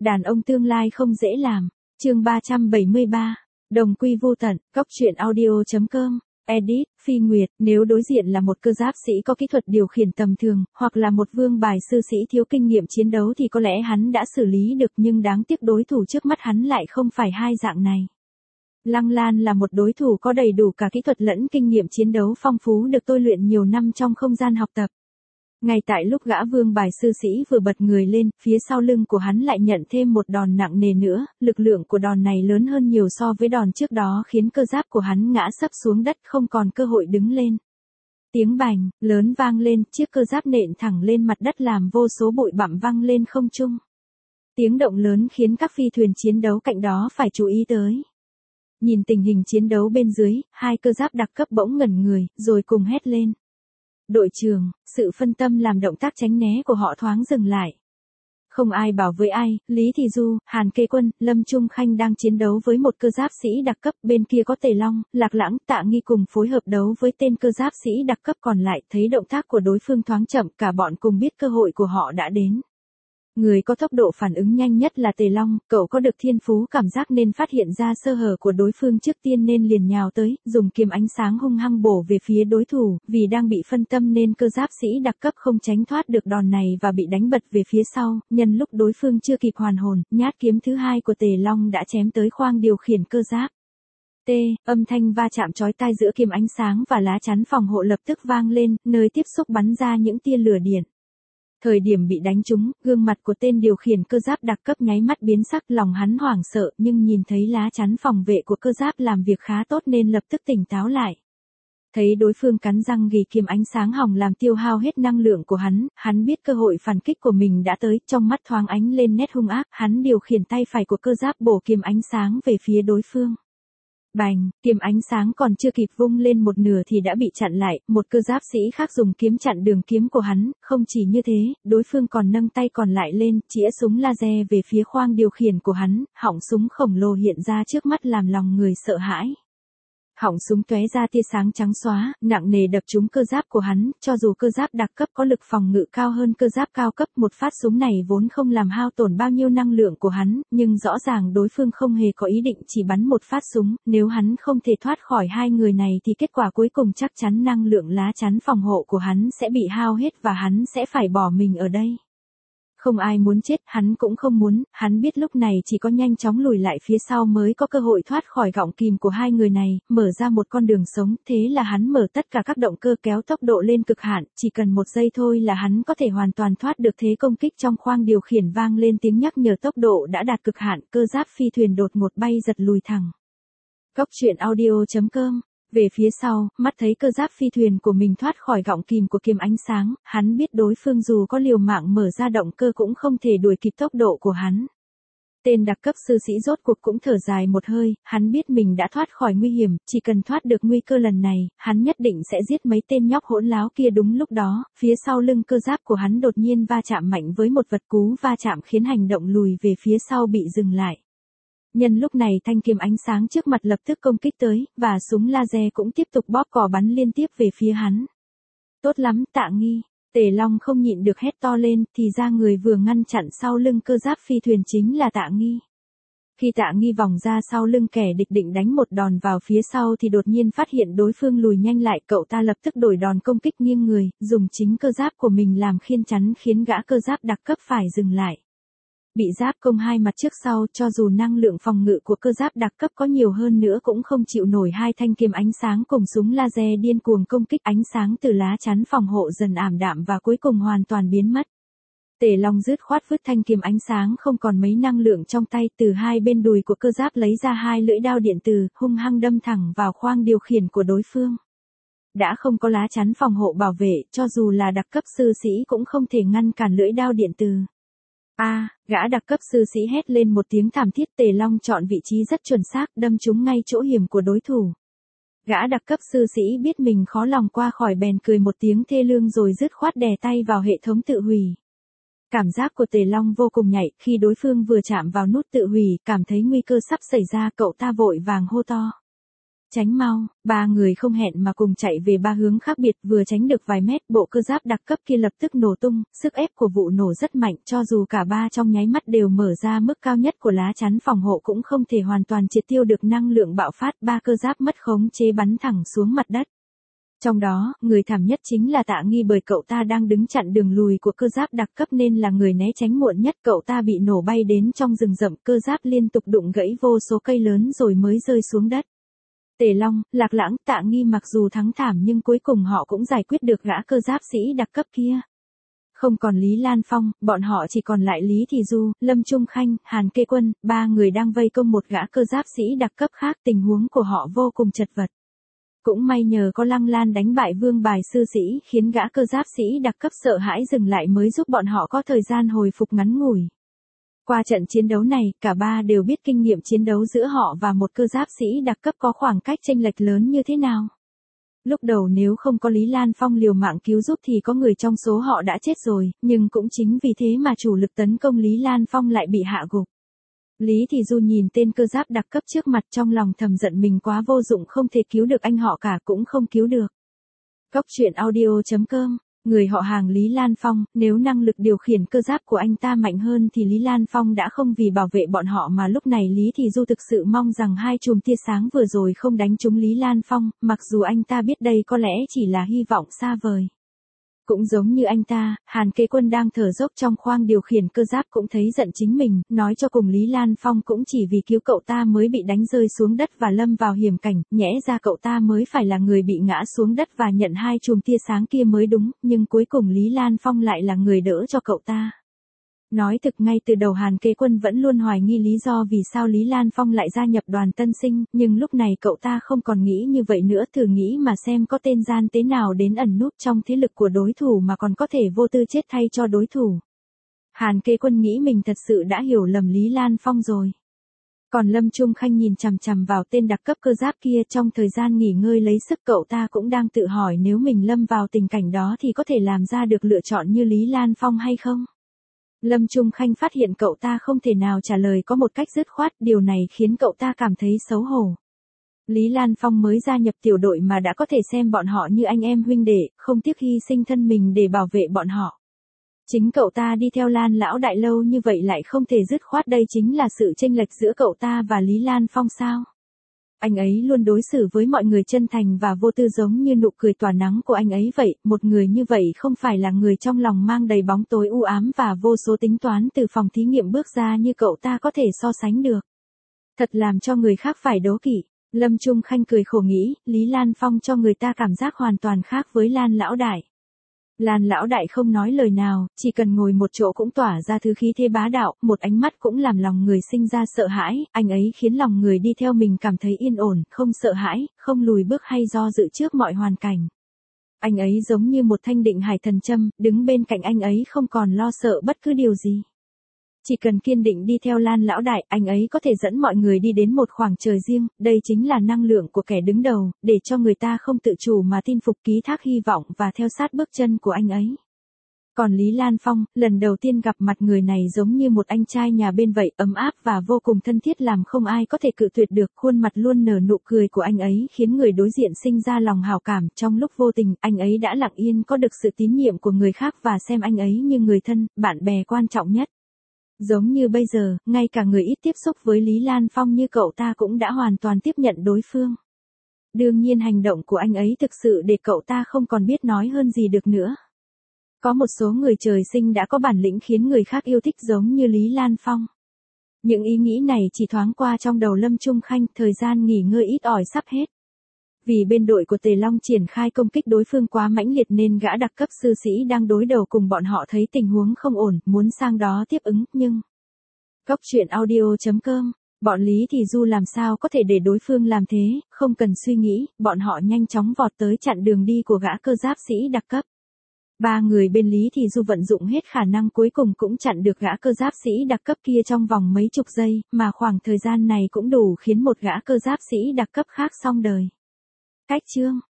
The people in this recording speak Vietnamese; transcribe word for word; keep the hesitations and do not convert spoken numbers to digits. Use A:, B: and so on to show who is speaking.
A: Đàn ông tương lai không dễ làm. Chương ba trăm bảy mươi ba. Đồng quy vô tận. Cốc truyện audio chấm com. Edit, Phi Nguyệt. Nếu đối diện là một cơ giáp sĩ có kỹ thuật điều khiển tầm thường, hoặc là một vương bài sư sĩ thiếu kinh nghiệm chiến đấu thì có lẽ hắn đã xử lý được, nhưng đáng tiếc đối thủ trước mắt hắn lại không phải hai dạng này. Lăng Lan là một đối thủ có đầy đủ cả kỹ thuật lẫn kinh nghiệm chiến đấu phong phú, được tôi luyện nhiều năm trong không gian học tập. Ngay tại lúc gã vương bài sư sĩ vừa bật người lên, phía sau lưng của hắn lại nhận thêm một đòn nặng nề nữa, lực lượng của đòn này lớn hơn nhiều so với đòn trước đó, khiến cơ giáp của hắn ngã sấp xuống đất, không còn cơ hội đứng lên. Tiếng bành lớn vang lên, chiếc cơ giáp nện thẳng lên mặt đất làm vô số bụi bặm văng lên không trung. Tiếng động lớn khiến các phi thuyền chiến đấu cạnh đó phải chú ý tới. Nhìn tình hình chiến đấu bên dưới, hai cơ giáp đặc cấp bỗng ngẩn người, rồi cùng hét lên. Đội trưởng, sự phân tâm làm động tác tránh né của họ thoáng dừng lại. Không ai bảo với ai, Lý Thị Du, Hàn Kê Quân, Lâm Trung Khanh đang chiến đấu với một cơ giáp sĩ đặc cấp, bên kia có Tề Long, Lạc Lãng, Tạ Nghi cùng phối hợp đấu với tên cơ giáp sĩ đặc cấp còn lại, thấy động tác của đối phương thoáng chậm, cả bọn cùng biết cơ hội của họ đã đến. Người có tốc độ phản ứng nhanh nhất là Tề Long, cậu có được thiên phú cảm giác nên phát hiện ra sơ hở của đối phương trước tiên nên liền nhào tới, dùng kiếm ánh sáng hung hăng bổ về phía đối thủ, vì đang bị phân tâm nên cơ giáp sĩ đặc cấp không tránh thoát được đòn này và bị đánh bật về phía sau, nhân lúc đối phương chưa kịp hoàn hồn, nhát kiếm thứ hai của Tề Long đã chém tới khoang điều khiển cơ giáp. T, âm thanh va chạm chói tai giữa kiếm ánh sáng và lá chắn phòng hộ lập tức vang lên, nơi tiếp xúc bắn ra những tia lửa điện. Thời điểm bị đánh trúng, gương mặt của tên điều khiển cơ giáp đặc cấp nháy mắt biến sắc, lòng hắn hoảng sợ, nhưng nhìn thấy lá chắn phòng vệ của cơ giáp làm việc khá tốt nên lập tức tỉnh táo lại. Thấy đối phương cắn răng gỉ kiếm ánh sáng hòng làm tiêu hao hết năng lượng của hắn, hắn biết cơ hội phản kích của mình đã tới, trong mắt thoáng ánh lên nét hung ác, hắn điều khiển tay phải của cơ giáp bổ kiếm ánh sáng về phía đối phương. Bành, kiếm ánh sáng còn chưa kịp vung lên một nửa thì đã bị chặn lại, một cơ giáp sĩ khác dùng kiếm chặn đường kiếm của hắn, không chỉ như thế, đối phương còn nâng tay còn lại lên, chĩa súng laser về phía khoang điều khiển của hắn, họng súng khổng lồ hiện ra trước mắt làm lòng người sợ hãi. Họng súng tóe ra tia sáng trắng xóa, nặng nề đập trúng cơ giáp của hắn, cho dù cơ giáp đặc cấp có lực phòng ngự cao hơn cơ giáp cao cấp, một phát súng này vốn không làm hao tổn bao nhiêu năng lượng của hắn, nhưng rõ ràng đối phương không hề có ý định chỉ bắn một phát súng, nếu hắn không thể thoát khỏi hai người này thì kết quả cuối cùng chắc chắn năng lượng lá chắn phòng hộ của hắn sẽ bị hao hết và hắn sẽ phải bỏ mình ở đây. Không ai muốn chết, hắn cũng không muốn, hắn biết lúc này chỉ có nhanh chóng lùi lại phía sau mới có cơ hội thoát khỏi gọng kìm của hai người này, mở ra một con đường sống, thế là hắn mở tất cả các động cơ kéo tốc độ lên cực hạn, chỉ cần một giây thôi là hắn có thể hoàn toàn thoát được thế công kích. Trong khoang điều khiển vang lên tiếng nhắc nhở tốc độ đã đạt cực hạn, cơ giáp phi thuyền đột ngột bay giật lùi thẳng. Cốc truyện audio chấm com. Về phía sau, mắt thấy cơ giáp phi thuyền của mình thoát khỏi gọng kìm của kiếm ánh sáng, hắn biết đối phương dù có liều mạng mở ra động cơ cũng không thể đuổi kịp tốc độ của hắn. Tên đặc cấp sư sĩ rốt cuộc cũng thở dài một hơi, hắn biết mình đã thoát khỏi nguy hiểm, chỉ cần thoát được nguy cơ lần này, hắn nhất định sẽ giết mấy tên nhóc hỗn láo kia. Đúng lúc đó, phía sau lưng cơ giáp của hắn đột nhiên va chạm mạnh với một vật, cú va chạm khiến hành động lùi về phía sau bị dừng lại. Nhân lúc này thanh kiếm ánh sáng trước mặt lập tức công kích tới, và súng laser cũng tiếp tục bóp cò bắn liên tiếp về phía hắn. Tốt lắm, Tạ Nghi. Tề Long không nhịn được hét to lên, thì ra người vừa ngăn chặn sau lưng cơ giáp phi thuyền chính là Tạ Nghi. Khi Tạ Nghi vòng ra sau lưng kẻ địch định đánh một đòn vào phía sau thì đột nhiên phát hiện đối phương lùi nhanh lại, cậu ta lập tức đổi đòn công kích nghiêng người, dùng chính cơ giáp của mình làm khiên chắn khiến gã cơ giáp đặc cấp phải dừng lại. Bị giáp công hai mặt trước sau, cho dù năng lượng phòng ngự của cơ giáp đặc cấp có nhiều hơn nữa cũng không chịu nổi hai thanh kiếm ánh sáng cùng súng laser điên cuồng công kích. Ánh sáng từ lá chắn phòng hộ dần ảm đạm và cuối cùng hoàn toàn biến mất. Tề Long dứt khoát vứt thanh kiếm ánh sáng không còn mấy năng lượng trong tay, từ hai bên đùi của cơ giáp lấy ra hai lưỡi đao điện tử, hung hăng đâm thẳng vào khoang điều khiển của đối phương. Đã không có lá chắn phòng hộ bảo vệ, cho dù là đặc cấp sư sĩ cũng không thể ngăn cản lưỡi đao điện tử. A, à, gã đặc cấp sư sĩ hét lên một tiếng thảm thiết. Tề Long chọn vị trí rất chuẩn xác, đâm trúng ngay chỗ hiểm của đối thủ. Gã đặc cấp sư sĩ biết mình khó lòng qua khỏi bèn cười một tiếng thê lương rồi dứt khoát đè tay vào hệ thống tự hủy. Cảm giác của Tề Long vô cùng nhạy, khi đối phương vừa chạm vào nút tự hủy, cảm thấy nguy cơ sắp xảy ra, cậu ta vội vàng hô to. Tránh mau, ba người không hẹn mà cùng chạy về ba hướng khác biệt, vừa tránh được vài mét, bộ cơ giáp đặc cấp kia lập tức nổ tung, sức ép của vụ nổ rất mạnh, cho dù cả ba trong nháy mắt đều mở ra mức cao nhất của lá chắn phòng hộ cũng không thể hoàn toàn triệt tiêu được năng lượng bạo phát, ba cơ giáp mất khống chế bắn thẳng xuống mặt đất. Trong đó, người thảm nhất chính là Tạ Nghi, bởi cậu ta đang đứng chặn đường lùi của cơ giáp đặc cấp nên là người né tránh muộn nhất, cậu ta bị nổ bay đến trong rừng rậm, cơ giáp liên tục đụng gãy vô số cây lớn rồi mới rơi xuống đất. Tề Long, Lạc Lãng, Tạ Nghi mặc dù thắng thảm nhưng cuối cùng họ cũng giải quyết được gã cơ giáp sĩ đặc cấp kia. Không còn Lý Lan Phong, bọn họ chỉ còn lại Lý Thị Du, Lâm Trung Khanh, Hàn Kê Quân, ba người đang vây công một gã cơ giáp sĩ đặc cấp khác, tình huống của họ vô cùng chật vật. Cũng may nhờ có Lăng Lan đánh bại Vương Bài sư sĩ khiến gã cơ giáp sĩ đặc cấp sợ hãi dừng lại mới giúp bọn họ có thời gian hồi phục ngắn ngủi. Qua trận chiến đấu này, cả ba đều biết kinh nghiệm chiến đấu giữa họ và một cơ giáp sĩ đặc cấp có khoảng cách chênh lệch lớn như thế nào. Lúc đầu nếu không có Lý Lan Phong liều mạng cứu giúp thì có người trong số họ đã chết rồi, nhưng cũng chính vì thế mà chủ lực tấn công Lý Lan Phong lại bị hạ gục. Lý Thị Du nhìn tên cơ giáp đặc cấp trước mặt trong lòng thầm giận mình quá vô dụng, không thể cứu được anh họ cả cũng không cứu được. Cốc truyện audio chấm com, người họ hàng Lý Lan Phong, nếu năng lực điều khiển cơ giáp của anh ta mạnh hơn thì Lý Lan Phong đã không vì bảo vệ bọn họ mà lúc này Lý Thị Du thực sự mong rằng hai chùm tia sáng vừa rồi không đánh trúng Lý Lan Phong, mặc dù anh ta biết đây có lẽ chỉ là hy vọng xa vời. Cũng giống như anh ta, Hàn Kế Quân đang thở dốc trong khoang điều khiển cơ giáp cũng thấy giận chính mình, nói cho cùng Lý Lan Phong cũng chỉ vì cứu cậu ta mới bị đánh rơi xuống đất và lâm vào hiểm cảnh, nhẽ ra cậu ta mới phải là người bị ngã xuống đất và nhận hai chùm tia sáng kia mới đúng, nhưng cuối cùng Lý Lan Phong lại là người đỡ cho cậu ta. Nói thực ngay từ đầu Hàn Kế Quân vẫn luôn hoài nghi lý do vì sao Lý Lan Phong lại gia nhập đoàn tân sinh, nhưng lúc này cậu ta không còn nghĩ như vậy nữa, thử nghĩ mà xem có tên gian tế nào đến ẩn núp trong thế lực của đối thủ mà còn có thể vô tư chết thay cho đối thủ. Hàn Kế Quân nghĩ mình thật sự đã hiểu lầm Lý Lan Phong rồi. Còn Lâm Trung Khanh nhìn chằm chằm vào tên đặc cấp cơ giáp kia, trong thời gian nghỉ ngơi lấy sức cậu ta cũng đang tự hỏi nếu mình lâm vào tình cảnh đó thì có thể làm ra được lựa chọn như Lý Lan Phong hay không. Lâm Trung Khanh phát hiện cậu ta không thể nào trả lời có một cách dứt khoát, điều này khiến cậu ta cảm thấy xấu hổ. Lý Lan Phong mới gia nhập tiểu đội mà đã có thể xem bọn họ như anh em huynh đệ, không tiếc hy sinh thân mình để bảo vệ bọn họ. Chính cậu ta đi theo Lan lão đại lâu như vậy lại không thể dứt khoát, đây chính là sự chênh lệch giữa cậu ta và Lý Lan Phong sao? Anh ấy luôn đối xử với mọi người chân thành và vô tư giống như nụ cười tỏa nắng của anh ấy vậy, một người như vậy không phải là người trong lòng mang đầy bóng tối u ám và vô số tính toán từ phòng thí nghiệm bước ra như cậu ta có thể so sánh được. Thật làm cho người khác phải đố kỵ. Lâm Trung Khanh cười khổ nghĩ, Lý Lan Phong cho người ta cảm giác hoàn toàn khác với Lan lão đại. Lan lão đại không nói lời nào, chỉ cần ngồi một chỗ cũng tỏa ra thứ khí thế bá đạo, một ánh mắt cũng làm lòng người sinh ra sợ hãi, anh ấy khiến lòng người đi theo mình cảm thấy yên ổn, không sợ hãi, không lùi bước hay do dự trước mọi hoàn cảnh. Anh ấy giống như một thanh định hải thần châm, đứng bên cạnh anh ấy không còn lo sợ bất cứ điều gì. Chỉ cần kiên định đi theo Lan lão đại, anh ấy có thể dẫn mọi người đi đến một khoảng trời riêng, đây chính là năng lượng của kẻ đứng đầu, để cho người ta không tự chủ mà tin phục, ký thác hy vọng và theo sát bước chân của anh ấy. Còn Lý Lan Phong, lần đầu tiên gặp mặt người này giống như một anh trai nhà bên vậy, ấm áp và vô cùng thân thiết làm không ai có thể cự tuyệt được, khuôn mặt luôn nở nụ cười của anh ấy khiến người đối diện sinh ra lòng hảo cảm, trong lúc vô tình, anh ấy đã lặng yên có được sự tín nhiệm của người khác và xem anh ấy như người thân, bạn bè quan trọng nhất. Giống như bây giờ, ngay cả người ít tiếp xúc với Lý Lan Phong như cậu ta cũng đã hoàn toàn tiếp nhận đối phương. Đương nhiên hành động của anh ấy thực sự để cậu ta không còn biết nói hơn gì được nữa. Có một số người trời sinh đã có bản lĩnh khiến người khác yêu thích giống như Lý Lan Phong. Những ý nghĩ này chỉ thoáng qua trong đầu Lâm Trung Khanh, thời gian nghỉ ngơi ít ỏi sắp hết. Vì bên đội của Tề Long triển khai công kích đối phương quá mãnh liệt nên gã đặc cấp sư sĩ đang đối đầu cùng bọn họ thấy tình huống không ổn, muốn sang đó tiếp ứng, nhưng... Cốc truyện audio chấm com, bọn Lý Thị Du làm sao có thể để đối phương làm thế, không cần suy nghĩ, bọn họ nhanh chóng vọt tới chặn đường đi của gã cơ giáp sĩ đặc cấp. Ba người bên Lý Thị Du vận dụng hết khả năng cuối cùng cũng chặn được gã cơ giáp sĩ đặc cấp kia trong vòng mấy chục giây, mà khoảng thời gian này cũng đủ khiến một gã cơ giáp sĩ đặc cấp khác xong đời. Cách chương